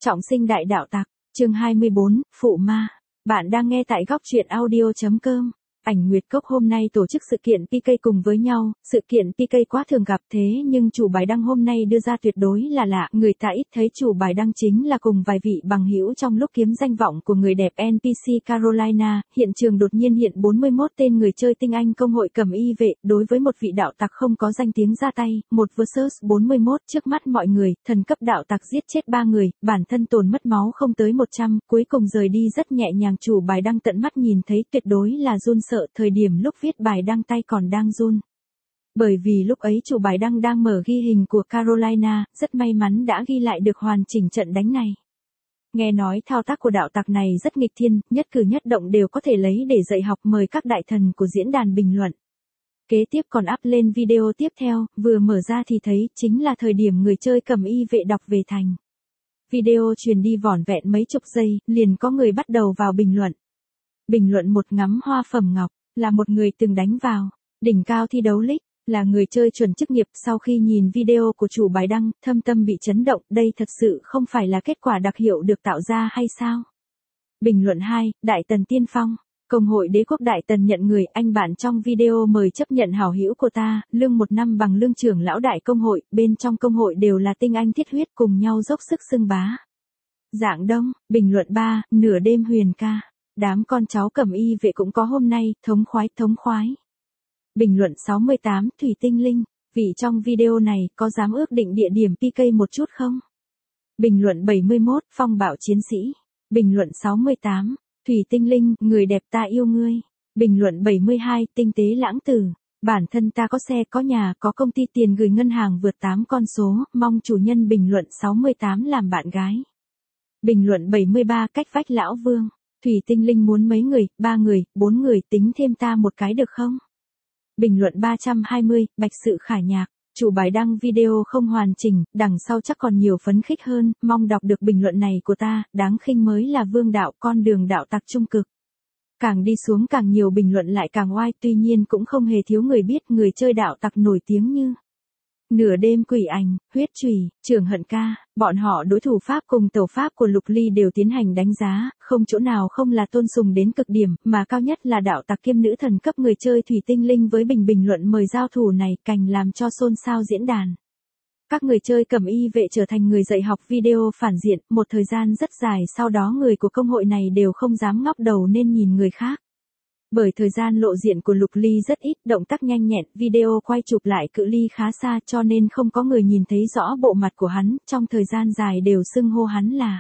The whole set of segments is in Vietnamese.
Trọng sinh đại đạo tặc, chương 24, Phụ Ma. Bạn đang nghe tại góc truyện audio.com. Ảnh Nguyệt Cốc hôm nay tổ chức sự kiện PK cùng với nhau, sự kiện PK quá thường gặp thế nhưng chủ bài đăng hôm nay đưa ra tuyệt đối là lạ, người ta ít thấy chủ bài đăng chính là cùng vài vị bằng hữu trong lúc kiếm danh vọng của người đẹp NPC Carolina, hiện trường đột nhiên hiện 41 tên người chơi tinh anh công hội cầm y vệ, đối với một vị đạo tặc không có danh tiếng ra tay, một versus 41 trước mắt mọi người, thần cấp đạo tặc giết chết 3 người, bản thân tổn mất máu không tới 100, cuối cùng rời đi rất nhẹ nhàng, chủ bài đăng tận mắt nhìn thấy tuyệt đối là run sợ, thời điểm lúc viết bài đăng tay còn đang run. Bởi vì lúc ấy chủ bài đăng đang mở ghi hình của Carolina, rất may mắn đã ghi lại được hoàn chỉnh trận đánh này. Nghe nói thao tác của đạo tặc này rất nghịch thiên, nhất cử nhất động đều có thể lấy để dạy học, mời các đại thần của diễn đàn bình luận. Kế tiếp còn up lên video tiếp theo, vừa mở ra thì thấy chính là thời điểm người chơi cầm y vệ đọc về thành. Video truyền đi vỏn vẹn mấy chục giây, liền có người bắt đầu vào bình luận. Bình luận một ngắm hoa phẩm ngọc, là một người từng đánh vào đỉnh cao thi đấu league, là người chơi chuẩn chức nghiệp. Sau khi nhìn video của chủ bài đăng, thâm tâm bị chấn động, đây thật sự không phải là kết quả đặc hiệu được tạo ra hay sao? Bình luận 2, Đại Tần Tiên Phong. Công hội Đế quốc Đại Tần nhận người, anh bạn trong video mời chấp nhận hảo hữu của ta, lương 1 năm bằng lương trưởng lão đại công hội, bên trong công hội đều là tinh anh thiết huyết cùng nhau dốc sức xưng bá. Dạng Đông. Bình luận 3, Nửa đêm huyền ca. Đám con cháu cầm y vệ cũng có hôm nay, thống khoái. Bình luận 68, Thủy Tinh Linh. Vị trong video này có dám ước định địa điểm PK một chút không? Bình luận 71, Phong bạo chiến sĩ. Bình luận 68, Thủy Tinh Linh, người đẹp ta yêu ngươi. Bình luận 72, Tinh tế lãng tử. Bản thân ta có xe, có nhà, có công ty, tiền gửi ngân hàng vượt 8 con số, mong chủ nhân. Bình luận 68 làm bạn gái. Bình luận 73, Cách vách lão vương. Thủy Tinh Linh muốn mấy người, 3 người, 4 người, tính thêm ta một cái được không? Bình luận 320, Bạch Sự Khả Nhạc. Chủ bài đăng video không hoàn chỉnh, đằng sau chắc còn nhiều phấn khích hơn, mong đọc được bình luận này của ta, đáng khinh mới là vương đạo, con đường đạo tặc trung cực. Càng đi xuống càng nhiều bình luận lại càng oai, tuy nhiên cũng không hề thiếu người biết người chơi đạo tặc nổi tiếng như Nửa đêm quỷ ảnh, Huyết chùy, Trường Hận ca. Bọn họ đối thủ pháp cùng tẩu pháp của Lục Ly đều tiến hành đánh giá, không chỗ nào không là tôn sùng đến cực điểm, mà cao nhất là đạo tặc kiêm nữ thần cấp người chơi Thủy Tinh Linh với bình luận mời giao thủ này, càng làm cho xôn xao diễn đàn. Các người chơi cầm y vệ trở thành người dạy học video phản diện, một thời gian rất dài sau đó người của công hội này đều không dám ngóc đầu nên nhìn người khác. Bởi thời gian lộ diện của Lục Ly rất ít, động tác nhanh nhẹn, video quay chụp lại cự ly khá xa cho nên không có người nhìn thấy rõ bộ mặt của hắn, trong thời gian dài đều xưng hô hắn là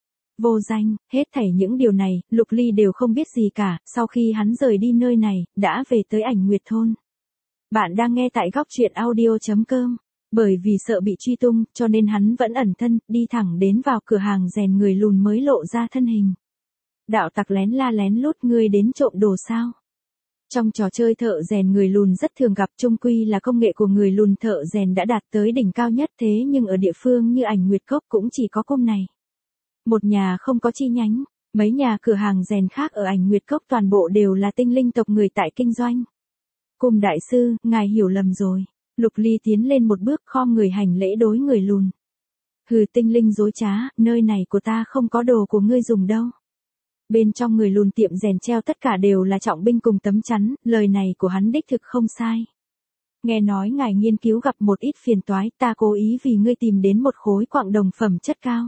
vô danh. Hết thảy những điều này, Lục Ly đều không biết gì cả, sau khi hắn rời đi nơi này, đã về tới Ảnh Nguyệt thôn. Bạn đang nghe tại góc truyện audio.com. Bởi vì sợ bị truy tung, cho nên hắn vẫn ẩn thân, đi thẳng đến vào cửa hàng rèn người lùn mới lộ ra thân hình. Đạo tặc lén la lén lút, ngươi đến trộm đồ sao? Trong trò chơi thợ rèn người lùn rất thường gặp, chung quy là công nghệ của người lùn thợ rèn đã đạt tới đỉnh cao nhất, thế nhưng ở địa phương như Ảnh Nguyệt Cốc cũng chỉ có cung này. Một nhà không có chi nhánh, mấy nhà cửa hàng rèn khác ở Ảnh Nguyệt Cốc toàn bộ đều là tinh linh tộc người tại kinh doanh. Cung đại sư, ngài hiểu lầm rồi. Lục Ly tiến lên một bước, khom người hành lễ đối người lùn. Hừ, tinh linh dối trá, nơi này của ta không có đồ của ngươi dùng đâu. Bên trong người lùn tiệm rèn treo tất cả đều là trọng binh cùng tấm chắn, lời này của hắn đích thực không sai. Nghe nói ngài nghiên cứu gặp một ít phiền toái, ta cố ý vì ngươi tìm đến một khối quặng đồng phẩm chất cao.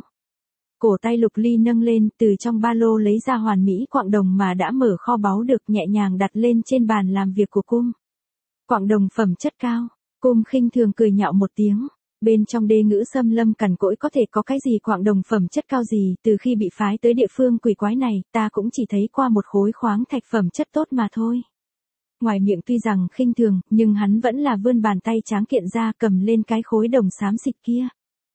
Cổ tay Lục Ly nâng lên, từ trong ba lô lấy ra hoàn mỹ quặng đồng mà đã mở kho báu được, nhẹ nhàng đặt lên trên bàn làm việc của cung. Quặng đồng phẩm chất cao. Cung khinh thường cười nhạo một tiếng. Bên trong đê ngữ xâm lâm cằn cỗi có thể có cái gì quặng đồng phẩm chất cao gì, từ khi bị phái tới địa phương quỷ quái này, ta cũng chỉ thấy qua một khối khoáng thạch phẩm chất tốt mà thôi. Ngoài miệng tuy rằng khinh thường, nhưng hắn vẫn là vươn bàn tay tráng kiện ra cầm lên cái khối đồng xám xịt kia.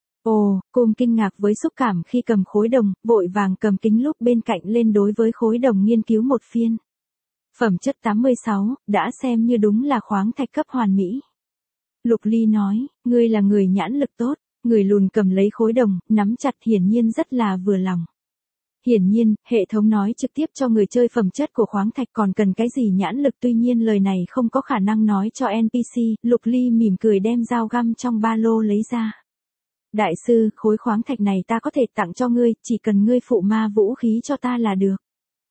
Ồ, Cung kinh ngạc với xúc cảm khi cầm khối đồng, vội vàng cầm kính lúp bên cạnh lên đối với khối đồng nghiên cứu một phiên. Phẩm chất 86, đã xem như đúng là khoáng thạch cấp hoàn mỹ. Lục Ly nói, ngươi là người nhãn lực tốt. Người lùn cầm lấy khối đồng, nắm chặt, hiển nhiên rất là vừa lòng. Hiển nhiên, hệ thống nói trực tiếp cho người chơi phẩm chất của khoáng thạch còn cần cái gì nhãn lực, tuy nhiên lời này không có khả năng nói cho NPC. Lục Ly mỉm cười đem dao găm trong ba lô lấy ra. Đại sư, khối khoáng thạch này ta có thể tặng cho ngươi, chỉ cần ngươi phụ ma vũ khí cho ta là được.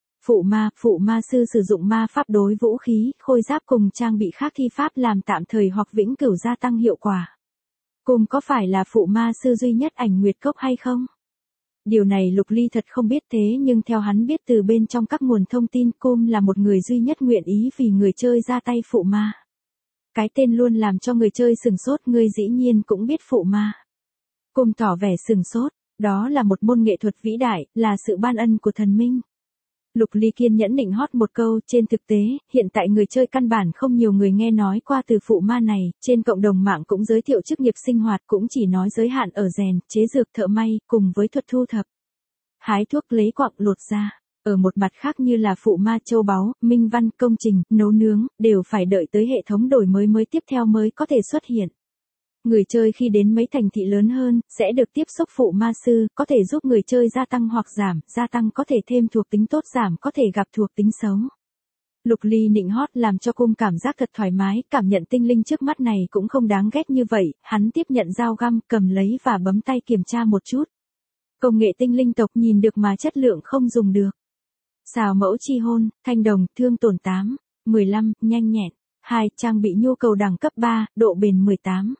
Phụ ma sư sử dụng ma pháp đối vũ khí, khôi giáp cùng trang bị khác thi pháp làm tạm thời hoặc vĩnh cửu gia tăng hiệu quả. Cung có phải là phụ ma sư duy nhất ảnh nguyệt cốc hay không? Điều này Lục Ly thật không biết thế nhưng theo hắn biết từ bên trong các nguồn thông tin Cung là một người duy nhất nguyện ý vì người chơi ra tay phụ ma. Cái tên luôn làm cho người chơi sừng sốt, ngươi dĩ nhiên cũng biết phụ ma. Cung tỏ vẻ sừng sốt, đó là một môn nghệ thuật vĩ đại, là sự ban ân của thần minh. Lục Ly kiên nhẫn định hót một câu, trên thực tế, hiện tại người chơi căn bản không nhiều người nghe nói qua từ phụ ma này, trên cộng đồng mạng cũng giới thiệu chức nghiệp sinh hoạt cũng chỉ nói giới hạn ở rèn, chế dược, thợ may, cùng với thuật thu thập. Hái thuốc, lấy quặng, lột da. Ở một mặt khác như là phụ ma châu báu, minh văn, công trình, nấu nướng, đều phải đợi tới hệ thống đổi mới tiếp theo mới có thể xuất hiện. Người chơi khi đến mấy thành thị lớn hơn, sẽ được tiếp xúc phụ ma sư, có thể giúp người chơi gia tăng hoặc giảm, gia tăng có thể thêm thuộc tính tốt, giảm có thể gặp thuộc tính xấu. Lục Ly nịnh hót làm cho Cung cảm giác thật thoải mái, cảm nhận tinh linh trước mắt này cũng không đáng ghét như vậy, hắn tiếp nhận dao găm, cầm lấy và bấm tay kiểm tra một chút. Công nghệ tinh linh tộc nhìn được mà chất lượng không dùng được. Xào mẫu chi hôn, thanh đồng, thương tổn 8, 15, nhanh nhẹn. 2. Trang bị nhu cầu đẳng cấp 3, độ bền 18.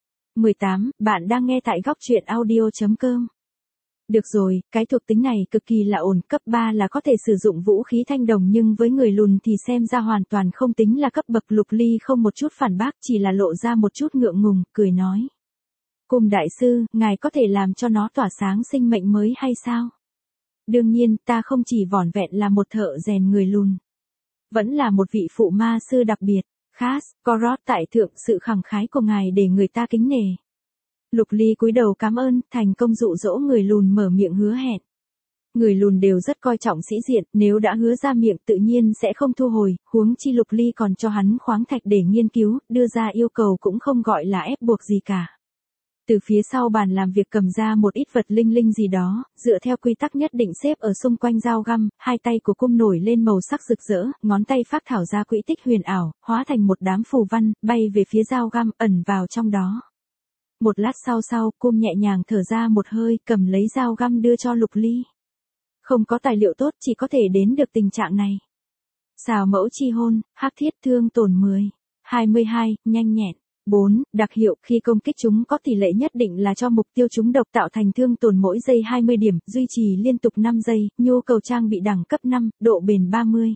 18. Bạn đang nghe tại góc truyện audio.com. Được rồi, cái thuộc tính này cực kỳ là ổn, cấp 3 là có thể sử dụng vũ khí thanh đồng nhưng với người lùn thì xem ra hoàn toàn không tính là cấp bậc. Lục Ly không một chút phản bác, chỉ là lộ ra một chút ngượng ngùng, cười nói. Cung đại sư, ngài có thể làm cho nó tỏa sáng sinh mệnh mới hay sao? Đương nhiên, ta không chỉ vỏn vẹn là một thợ rèn người lùn. Vẫn là một vị phụ ma sư đặc biệt. Khas, Korot tại thượng, sự khẳng khái của ngài để người ta kính nể. Lục Ly cúi đầu cảm ơn, thành công dụ dỗ người lùn mở miệng hứa hẹn. Người lùn đều rất coi trọng sĩ diện, nếu đã hứa ra miệng tự nhiên sẽ không thu hồi, huống chi Lục Ly còn cho hắn khoáng thạch để nghiên cứu, đưa ra yêu cầu cũng không gọi là ép buộc gì cả. Từ phía sau bàn làm việc cầm ra một ít vật linh linh gì đó, dựa theo quy tắc nhất định xếp ở xung quanh dao găm, hai tay của Cung nổi lên màu sắc rực rỡ, ngón tay phác thảo ra quỹ tích huyền ảo, hóa thành một đám phù văn, bay về phía dao găm, ẩn vào trong đó. Một lát sau, Cung nhẹ nhàng thở ra một hơi, cầm lấy dao găm đưa cho Lục Ly. Không có tài liệu tốt, chỉ có thể đến được tình trạng này. Xào mẫu chi hôn, hắc thiết, thương tổn 10. 22, nhanh nhẹn. 4. Đặc hiệu, khi công kích chúng có tỷ lệ nhất định là cho mục tiêu chúng độc tạo thành thương tổn mỗi giây 20 điểm, duy trì liên tục 5 giây, nhu cầu trang bị đẳng cấp 5, độ bền 30.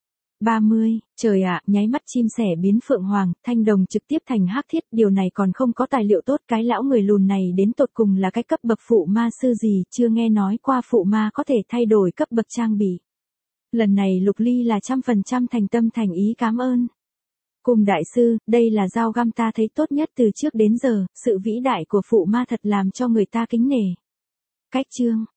30, trời ạ, nháy mắt chim sẻ biến phượng hoàng, thanh đồng trực tiếp thành hắc thiết, điều này còn không có tài liệu tốt, cái lão người lùn này đến tột cùng là cái cấp bậc phụ ma sư gì, chưa nghe nói qua phụ ma có thể thay đổi cấp bậc trang bị. Lần này Lục Ly là 100% thành tâm thành ý cảm ơn. Cung đại sư, đây là dao găm ta thấy tốt nhất từ trước đến giờ, sự vĩ đại của phụ ma thật làm cho người ta kính nể. Cách chương,